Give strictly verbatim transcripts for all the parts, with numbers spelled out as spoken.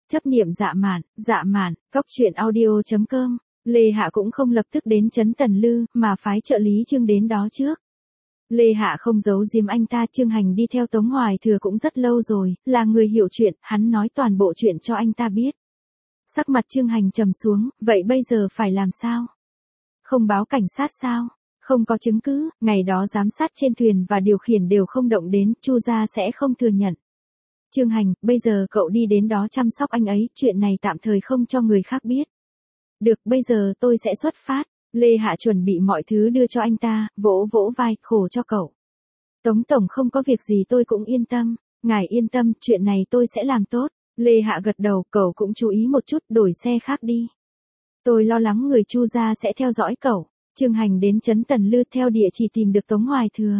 Chấp niệm dạ mạn, dạ mạn, cóc truyện audio chấm com. Lê Hạ cũng không lập tức đến trấn Tần Lư, mà phái trợ lý Trương đến đó trước. Lê Hạ không giấu giếm anh ta, Trương Hành đi theo Tống Hoài Thừa cũng rất lâu rồi, là người hiểu chuyện, hắn nói toàn bộ chuyện cho anh ta biết. Sắc mặt Trương Hành trầm xuống, vậy bây giờ phải làm sao? Không báo cảnh sát sao? Không có chứng cứ, ngày đó giám sát trên thuyền và điều khiển đều không động đến, Chu gia sẽ không thừa nhận. Trương Hành, bây giờ cậu đi đến đó chăm sóc anh ấy, chuyện này tạm thời không cho người khác biết. Được, bây giờ tôi sẽ xuất phát. Lê Hạ chuẩn bị mọi thứ đưa cho anh ta, vỗ vỗ vai, khổ cho cậu. Tống Tổng không có việc gì tôi cũng yên tâm. Ngài yên tâm, chuyện này tôi sẽ làm tốt. Lê Hạ gật đầu, cậu cũng chú ý một chút, đổi xe khác đi. Tôi lo lắng người Chu gia sẽ theo dõi cậu. Trương Hành đến trấn Tần Lư theo địa chỉ tìm được Tống Hoài Thừa.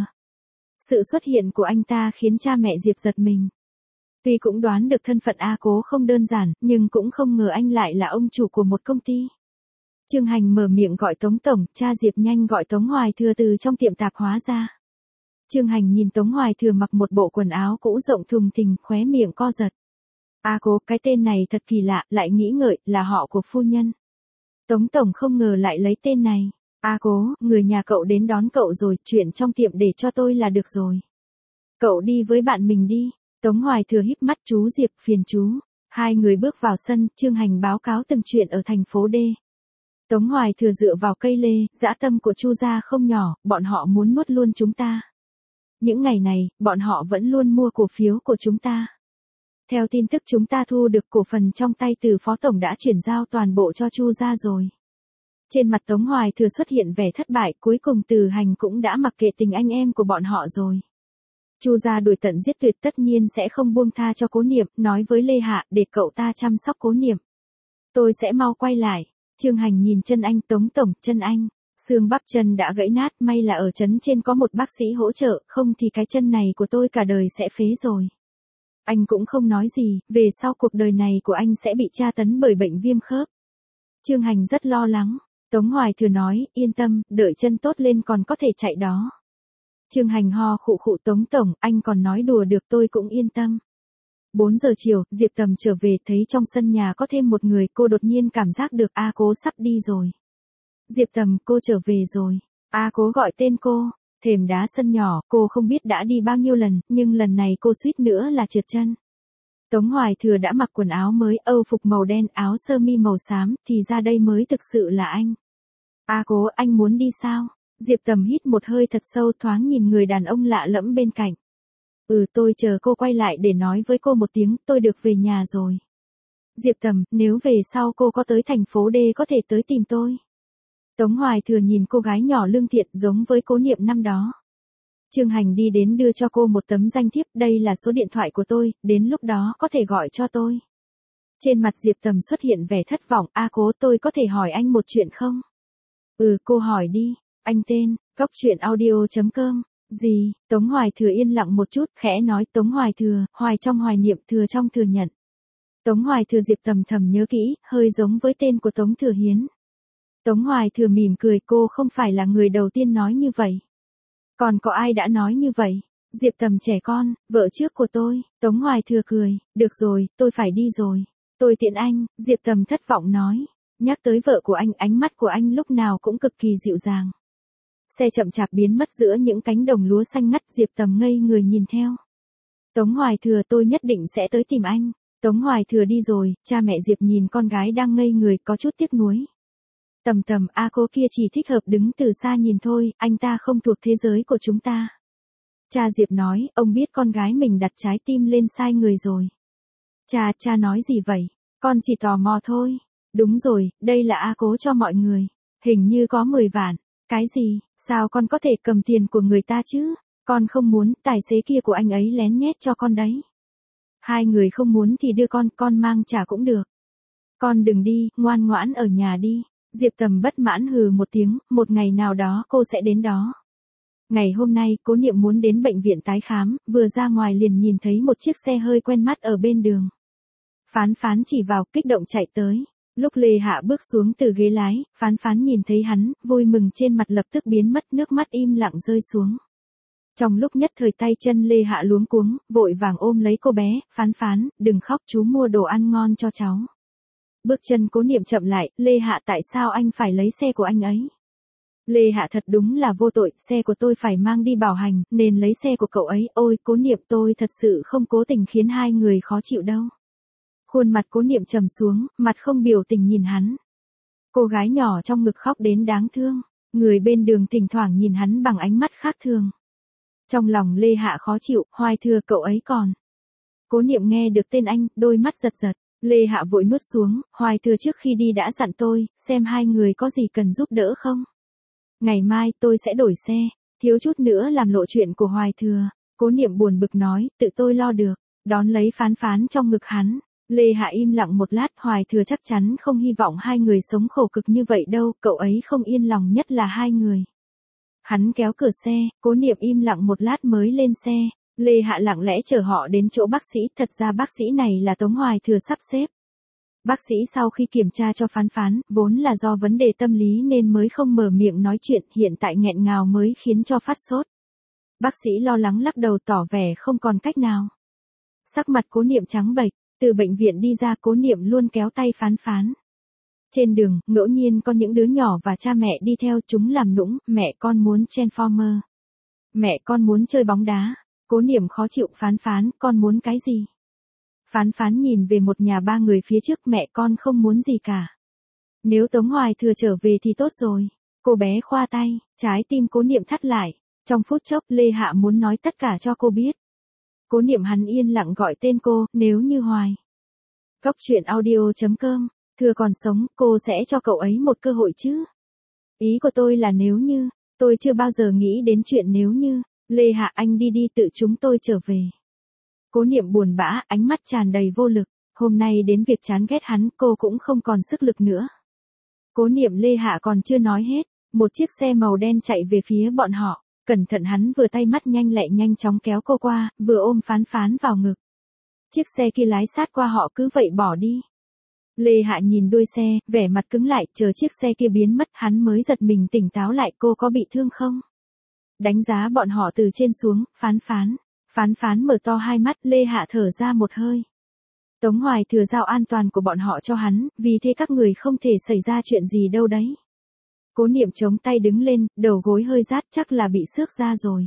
Sự xuất hiện của anh ta khiến cha mẹ Diệp giật mình. Tuy cũng đoán được thân phận A Cố không đơn giản, nhưng cũng không ngờ anh lại là ông chủ của một công ty. Trương Hành mở miệng gọi Tống Tổng, cha Diệp nhanh gọi Tống Hoài Thừa từ trong tiệm tạp hóa ra. Trương Hành nhìn Tống Hoài Thừa mặc một bộ quần áo cũ rộng thùng thình, khóe miệng co giật. A Cố, cái tên này thật kỳ lạ, lại nghĩ ngợi, là họ của phu nhân. Tống Tổng không ngờ lại lấy tên này. A Cố, người nhà cậu đến đón cậu rồi, chuyện trong tiệm để cho tôi là được rồi. Cậu đi với bạn mình đi. Tống Hoài Thừa híp mắt, chú Diệp, phiền chú. Hai người bước vào sân, Trương Hành báo cáo từng chuyện ở thành phố D. Tống Hoài Thừa dựa vào cây lê, dã tâm của Chu gia không nhỏ, bọn họ muốn nuốt luôn chúng ta. Những ngày này, bọn họ vẫn luôn mua cổ phiếu của chúng ta. Theo tin tức chúng ta thu được cổ phần trong tay từ Phó Tổng đã chuyển giao toàn bộ cho Chu gia rồi. Trên mặt Tống Hoài Thừa xuất hiện vẻ thất bại, cuối cùng Từ Hành cũng đã mặc kệ tình anh em của bọn họ rồi. Chu gia đuổi tận giết tuyệt tất nhiên sẽ không buông tha cho Cố Niệm, nói với Lê Hạ, để cậu ta chăm sóc Cố Niệm. Tôi sẽ mau quay lại. Trương Hành nhìn chân anh, Tống Tổng, chân anh. Xương bắp chân đã gãy nát, may là ở trấn trên có một bác sĩ hỗ trợ, không thì cái chân này của tôi cả đời sẽ phế rồi. Anh cũng không nói gì, về sau cuộc đời này của anh sẽ bị tra tấn bởi bệnh viêm khớp. Trương Hành rất lo lắng. Tống Hoài Thừa nói, yên tâm, đợi chân tốt lên còn có thể chạy đó. Trương Hành ho khụ khụ, Tống Tổng, anh còn nói đùa được, tôi cũng yên tâm. bốn giờ chiều, Diệp Tầm trở về, thấy trong sân nhà có thêm một người, cô đột nhiên cảm giác được A Cố sắp đi rồi. Diệp Tầm, cô trở về rồi. A Cố gọi tên cô. Thềm đá sân nhỏ, cô không biết đã đi bao nhiêu lần, nhưng lần này cô suýt nữa là trượt chân. Tống Hoài Thừa đã mặc quần áo mới, âu phục màu đen, áo sơ mi màu xám, thì ra đây mới thực sự là anh. A Cố, anh muốn đi sao? Diệp Tầm hít một hơi thật sâu, thoáng nhìn người đàn ông lạ lẫm bên cạnh. Ừ, tôi chờ cô quay lại để nói với cô một tiếng, tôi được về nhà rồi. Diệp Tầm, nếu về sau cô có tới thành phố D có thể tới tìm tôi. Tống Hoài Thừa nhìn cô gái nhỏ lương thiện giống với Cố Niệm năm đó. Trương Hành đi đến đưa cho cô một tấm danh thiếp, đây là số điện thoại của tôi, đến lúc đó có thể gọi cho tôi. Trên mặt Diệp Tầm xuất hiện vẻ thất vọng, A Cố, tôi có thể hỏi anh một chuyện không? Ừ, cô hỏi đi. Anh tên, cóc truyện audio chấm com. Gì? Tống Hoài Thừa yên lặng một chút, khẽ nói, Tống Hoài Thừa, hoài trong hoài niệm, thừa trong thừa nhận. Tống Hoài Thừa. Diệp Tầm thầm nhớ kỹ, hơi giống với tên của Tống Thừa Hiến. Tống Hoài Thừa mỉm cười, cô không phải là người đầu tiên nói như vậy. Còn có ai đã nói như vậy? Diệp Tầm, trẻ con, vợ trước của tôi. Tống Hoài Thừa cười, được rồi, tôi phải đi rồi. Tôi tiện anh. Diệp Tầm thất vọng nói. Nhắc tới vợ của anh, ánh mắt của anh lúc nào cũng cực kỳ dịu dàng. Xe chậm chạp biến mất giữa những cánh đồng lúa xanh ngắt, Diệp Tầm ngây người nhìn theo. Tống Hoài Thừa, tôi nhất định sẽ tới tìm anh. Tống Hoài Thừa đi rồi, cha mẹ Diệp nhìn con gái đang ngây người có chút tiếc nuối. Tầm Tầm, A Cố kia chỉ thích hợp đứng từ xa nhìn thôi, anh ta không thuộc thế giới của chúng ta. Cha Diệp nói, ông biết con gái mình đặt trái tim lên sai người rồi. Cha, cha nói gì vậy? Con chỉ tò mò thôi. Đúng rồi, đây là A Cố cho mọi người. Hình như có mười vạn. Cái gì? Sao con có thể cầm tiền của người ta chứ? Con không muốn, tài xế kia của anh ấy lén nhét cho con đấy. Hai người không muốn thì đưa con, con mang trả cũng được. Con đừng đi, ngoan ngoãn ở nhà đi. Diệp Tầm bất mãn hừ một tiếng, một ngày nào đó cô sẽ đến đó. Ngày hôm nay, Cố Niệm muốn đến bệnh viện tái khám, vừa ra ngoài liền nhìn thấy một chiếc xe hơi quen mắt ở bên đường. Phán Phán chỉ vào, kích động chạy tới. Lúc Lê Hạ bước xuống từ ghế lái, Phán Phán nhìn thấy hắn, vui mừng trên mặt lập tức biến mất, nước mắt im lặng rơi xuống. Trong lúc nhất thời tay chân Lê Hạ luống cuống, vội vàng ôm lấy cô bé, Phán Phán, đừng khóc, chú mua đồ ăn ngon cho cháu. Bước chân Cố Niệm chậm lại, Lê Hạ tại sao anh phải lấy xe của anh ấy? Lê Hạ thật đúng là vô tội, xe của tôi phải mang đi bảo hành, nên lấy xe của cậu ấy, ôi Cố Niệm tôi thật sự không cố tình khiến hai người khó chịu đâu. Khuôn mặt Cố Niệm trầm xuống, mặt không biểu tình nhìn hắn. Cô gái nhỏ trong ngực khóc đến đáng thương, người bên đường thỉnh thoảng nhìn hắn bằng ánh mắt khác thường. Trong lòng Lê Hạ khó chịu, Hoài Thừa cậu ấy còn. Cố Niệm nghe được tên anh, đôi mắt giật giật, Lê Hạ vội nuốt xuống, Hoài Thừa trước khi đi đã dặn tôi, xem hai người có gì cần giúp đỡ không. Ngày mai tôi sẽ đổi xe, thiếu chút nữa làm lộ chuyện của Hoài Thừa. Cố Niệm buồn bực nói, tự tôi lo được, đón lấy Phán Phán trong ngực hắn. Lê Hạ im lặng một lát, Hoài Thừa chắc chắn không hy vọng hai người sống khổ cực như vậy đâu, cậu ấy không yên lòng nhất là hai người. Hắn kéo cửa xe, Cố Niệm im lặng một lát mới lên xe. Lê Hạ lặng lẽ chở họ đến chỗ bác sĩ, thật ra bác sĩ này là Tống Hoài Thừa sắp xếp. Bác sĩ sau khi kiểm tra cho Phán Phán, vốn là do vấn đề tâm lý nên mới không mở miệng nói chuyện, hiện tại nghẹn ngào mới khiến cho phát sốt. Bác sĩ lo lắng lắc đầu tỏ vẻ không còn cách nào. Sắc mặt Cố Niệm trắng bệch, từ bệnh viện đi ra Cố Niệm luôn kéo tay Phán Phán. Trên đường, ngẫu nhiên có những đứa nhỏ và cha mẹ đi theo, chúng làm nũng, mẹ con muốn Transformer. Mẹ con muốn chơi bóng đá. Cố Niệm khó chịu, Phán Phán, con muốn cái gì? Phán Phán nhìn về một nhà ba người phía trước, mẹ con không muốn gì cả. Nếu Tống Hoài Thừa trở về thì tốt rồi. Cô bé khoa tay, trái tim Cố Niệm thắt lại. Trong phút chốc Lê Hạ muốn nói tất cả cho cô biết. Cố Niệm hắn yên lặng gọi tên cô, nếu như Hoài. Góc truyện audio chấm com, Thừa còn sống, cô sẽ cho cậu ấy một cơ hội chứ. Ý của tôi là nếu như, tôi chưa bao giờ nghĩ đến chuyện nếu như. Lê Hạ anh đi đi tự chúng tôi trở về. Cố Niệm buồn bã, ánh mắt tràn đầy vô lực, hôm nay đến việc chán ghét hắn cô cũng không còn sức lực nữa. Cố Niệm Lê Hạ còn chưa nói hết, một chiếc xe màu đen chạy về phía bọn họ, cẩn thận hắn vừa tay mắt nhanh lẹ nhanh chóng kéo cô qua, vừa ôm Phán Phán vào ngực. Chiếc xe kia lái sát qua họ cứ vậy bỏ đi. Lê Hạ nhìn đuôi xe, vẻ mặt cứng lại, chờ chiếc xe kia biến mất hắn mới giật mình tỉnh táo lại, cô có bị thương không? Đánh giá bọn họ từ trên xuống, Phán Phán. Phán Phán mở to hai mắt, Lê Hạ thở ra một hơi. Tống Hoài Thừa giao an toàn của bọn họ cho hắn, vì thế các người không thể xảy ra chuyện gì đâu đấy. Cố Niệm chống tay đứng lên, đầu gối hơi rát chắc là bị xước ra rồi.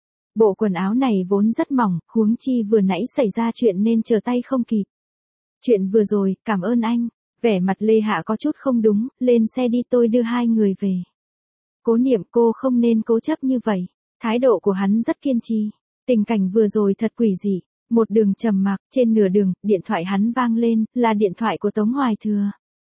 Bộ quần áo này vốn rất mỏng, huống chi vừa nãy xảy ra chuyện nên chờ tay không kịp. Chuyện vừa rồi, cảm ơn anh. Vẻ mặt Lê Hạ có chút không đúng, lên xe đi tôi đưa hai người về. Cố Niệm cô không nên cố chấp như vậy. Thái độ của hắn rất kiên trì. Tình cảnh vừa rồi thật quỷ dị. Một đường trầm mặc, trên nửa đường, điện thoại hắn vang lên, là điện thoại của Tống Hoài Thừa.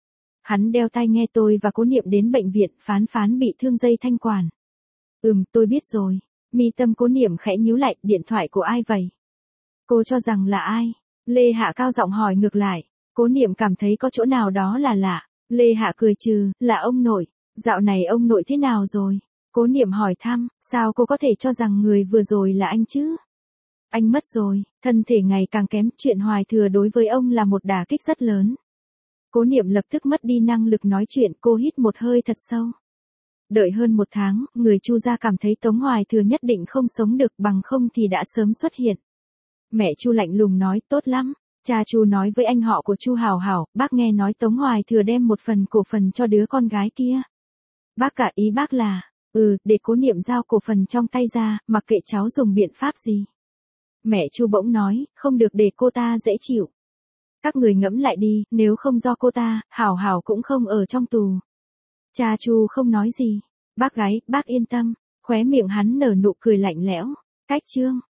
Hắn đeo tai nghe tôi và Cố Niệm đến bệnh viện, Phán Phán bị thương dây thanh quản. Ừm, tôi biết rồi. Mi tâm Cố Niệm khẽ nhíu lại, điện thoại của ai vậy? Cô cho rằng là ai? Lê Hạ cao giọng hỏi ngược lại. Cố Niệm cảm thấy có chỗ nào đó là lạ. Lê Hạ cười trừ, là ông nội. Dạo này ông nội thế nào rồi? Cố Niệm hỏi thăm, sao cô có thể cho rằng người vừa rồi là anh chứ? Anh mất rồi, thân thể ngày càng kém, chuyện Hoài Thừa đối với ông là một đả kích rất lớn. Cố Niệm lập tức mất đi năng lực nói chuyện, cô hít một hơi thật sâu. Đợi hơn một tháng, người Chu gia cảm thấy Tống Hoài Thừa nhất định không sống được, bằng không thì đã sớm xuất hiện. Mẹ Chu lạnh lùng nói, tốt lắm. Cha Chu nói với anh họ của Chu Hảo Hảo, bác nghe nói Tống Hoài Thừa đem một phần cổ phần cho đứa con gái kia. Bác cả ý bác là, ừ, để Cố Niệm giao cổ phần trong tay ra, mặc kệ cháu dùng biện pháp gì. Mẹ Chu bỗng nói, không được để cô ta dễ chịu. Các người ngẫm lại đi, nếu không do cô ta, Hảo Hảo cũng không ở trong tù. Cha Chu không nói gì. Bác gái, bác yên tâm. Khóe miệng hắn nở nụ cười lạnh lẽo. Cách chương.